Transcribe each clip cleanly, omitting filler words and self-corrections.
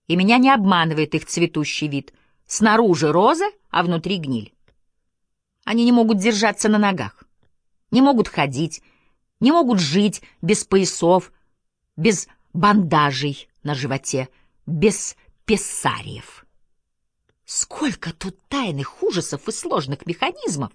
И меня не обманывает их цветущий вид. Снаружи роза, а внутри гниль. Они не могут держаться на ногах, не могут ходить, не могут жить без поясов, без бандажей на животе, без пессариев. Сколько тут тайных ужасов и сложных механизмов!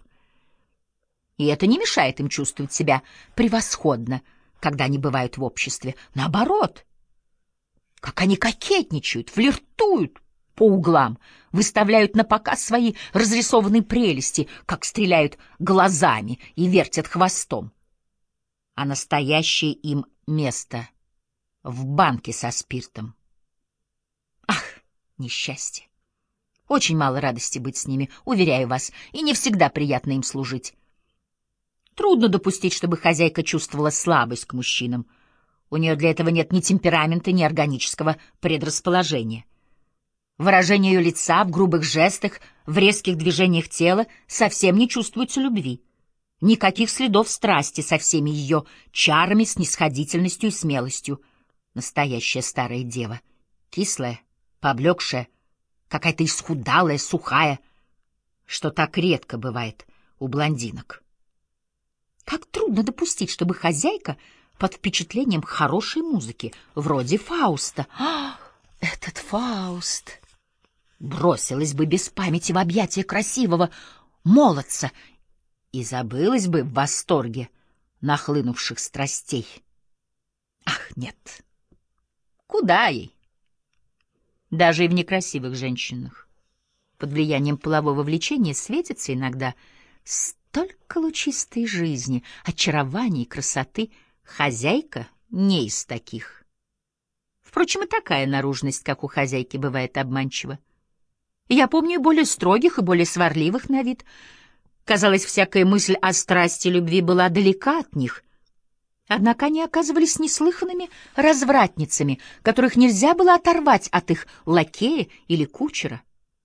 И это не мешает им чувствовать себя превосходно, когда они бывают в обществе. Наоборот, как они кокетничают, флиртуют по углам, выставляют на показ свои разрисованные прелести, как стреляют глазами и вертят хвостом. А настоящее им место в банке со спиртом. Ах, несчастье! Очень мало радости быть с ними, уверяю вас, и не всегда приятно им служить. Трудно допустить, чтобы хозяйка чувствовала слабость к мужчинам. У нее для этого нет ни темперамента, ни органического предрасположения. Выражение ее лица в грубых жестах, в резких движениях тела совсем не чувствуется любви. Никаких следов страсти со всеми ее чарами, снисходительностью и смелостью. Настоящая старая дева, кислая, поблекшая, какая-то исхудалая, сухая, что так редко бывает у блондинок. Как трудно допустить, чтобы хозяйка под впечатлением хорошей музыки, вроде Фауста, этот Фауст, бросилась бы без памяти в объятия красивого молодца и забылась бы в восторге нахлынувших страстей. Ах, нет, куда ей? Даже и в некрасивых женщинах под влиянием полового влечения светится иногда столько лучистой жизни, очарования и красоты. Хозяйка не из таких. Впрочем, и такая наружность, как у хозяйки, бывает обманчива. Я помню более строгих и более сварливых на вид. Казалось, всякая мысль о страсти и любви была далека от них. Однако они оказывались неслыханными развратницами, которых нельзя было оторвать от их лакея или кучера.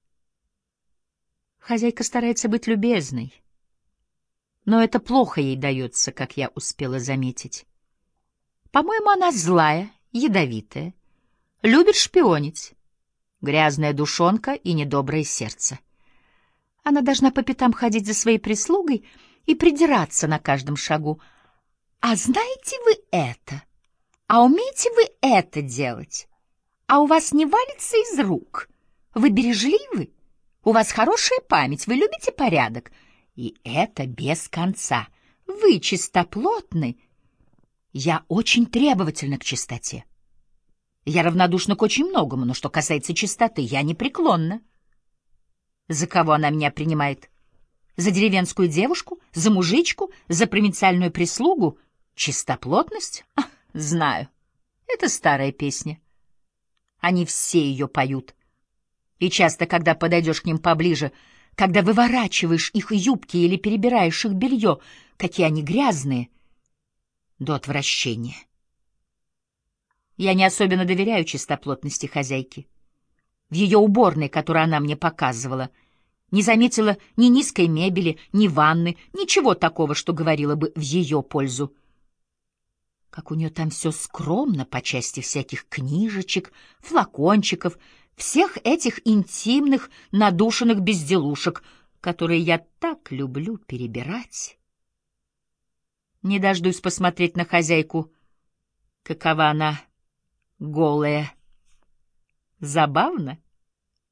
Хозяйка старается быть любезной, но это плохо ей дается, как я успела заметить. По-моему, она злая, ядовитая, любит шпионить, грязная душонка и недоброе сердце. Она должна по пятам ходить за своей прислугой и придираться на каждом шагу. А знаете вы это? А умеете вы это делать? А у вас не валится из рук? Вы бережливы? У вас хорошая память, вы любите порядок? И это без конца. Вы чистоплотны. Я очень требовательна к чистоте. Я равнодушна к очень многому, но что касается чистоты, я непреклонна. За кого она меня принимает? За деревенскую девушку? За мужичку? За провинциальную прислугу? Чистоплотность? Знаю. Это старая песня. Они все ее поют. И часто, когда подойдешь к ним поближе, когда выворачиваешь их юбки или перебираешь их белье, какие они грязные, до отвращения. Я не особенно доверяю чистоплотности хозяйки. В ее уборной, которую она мне показывала, не заметила ни низкой мебели, ни ванны, ничего такого, что говорило бы в ее пользу. Как у нее там все скромно по части всяких книжечек, флакончиков, всех этих интимных, надушенных безделушек, которые я так люблю перебирать. Не дождусь посмотреть на хозяйку, какова она голая. Забавно.